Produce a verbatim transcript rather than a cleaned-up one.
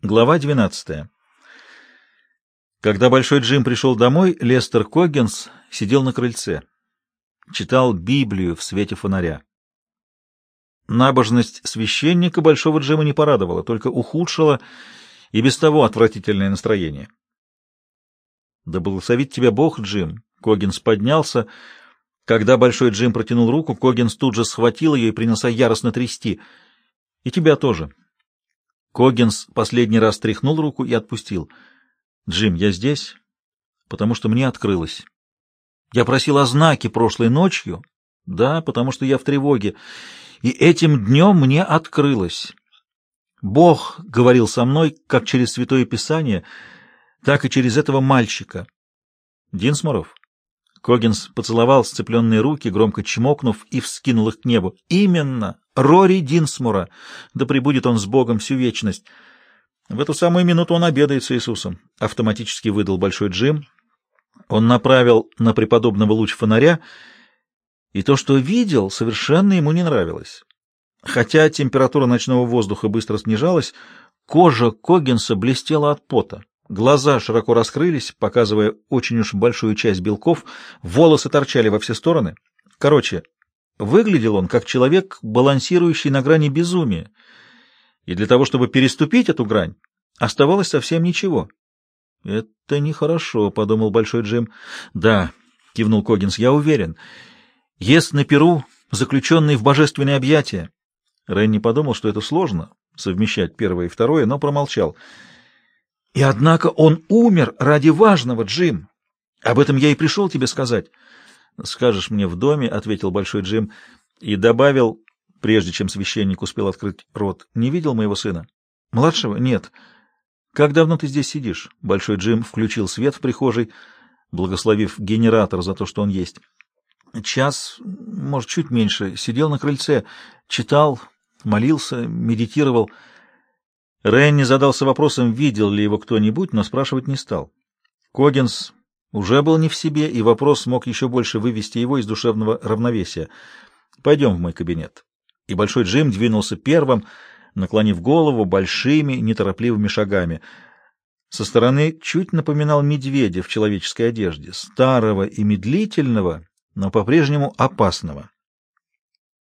Глава двенадцатая. Когда Большой Джим пришел домой, Лестер Коггинс сидел на крыльце, читал Библию в свете фонаря. Набожность священника Большого Джима не порадовала, только ухудшила и без того отвратительное настроение. «Да благословит тебя Бог, Джим!» Коггинс поднялся. Когда Большой Джим протянул руку, Коггинс тут же схватил ее и принялся яростно трясти. «И тебя тоже». Коггинс последний раз тряхнул руку и отпустил. «Джим, я здесь, потому что мне открылось. Я просил о знаке прошлой ночью, да, потому что я в тревоге, и этим днем мне открылось. Бог говорил со мной как через Святое Писание, так и через этого мальчика». «Динсморов?» Коггинс поцеловал сцепленные руки, громко чмокнув, и вскинул их к небу. «Именно! Рори Динсмора! Да пребудет он с Богом всю вечность!» В эту самую минуту он обедает с Иисусом. Автоматически выдал Большой Джим. Он направил на преподобного луч фонаря, и то, что видел, совершенно ему не нравилось. Хотя температура ночного воздуха быстро снижалась, кожа Коггинса блестела от пота. Глаза широко раскрылись, показывая очень уж большую часть белков, волосы торчали во все стороны. Короче, выглядел он как человек, балансирующий на грани безумия. И для того, чтобы переступить эту грань, оставалось совсем ничего. «Это нехорошо», — подумал Большой Джим. «Да», — кивнул Коггинс, — «я уверен. Ест на перу, заключенный в божественные объятия». Ренни подумал, что это сложно — совмещать первое и второе, но промолчал. «И однако он умер ради важного, Джим. Об этом я и пришел тебе сказать». «Скажешь мне в доме», — ответил Большой Джим, и добавил, прежде чем священник успел открыть рот: «Не видел моего сына?» «Младшего? Нет». «Как давно ты здесь сидишь?» Большой Джим включил свет в прихожей, благословив генератор за то, что он есть. «Час, может, чуть меньше. Сидел на крыльце, читал, молился, медитировал». Ренни задался вопросом, видел ли его кто-нибудь, но спрашивать не стал. Коггинс уже был не в себе, и вопрос мог еще больше вывести его из душевного равновесия. «Пойдем в мой кабинет». И Большой Джим двинулся первым, наклонив голову большими, неторопливыми шагами. Со стороны чуть напоминал медведя в человеческой одежде, старого и медлительного, но по-прежнему опасного.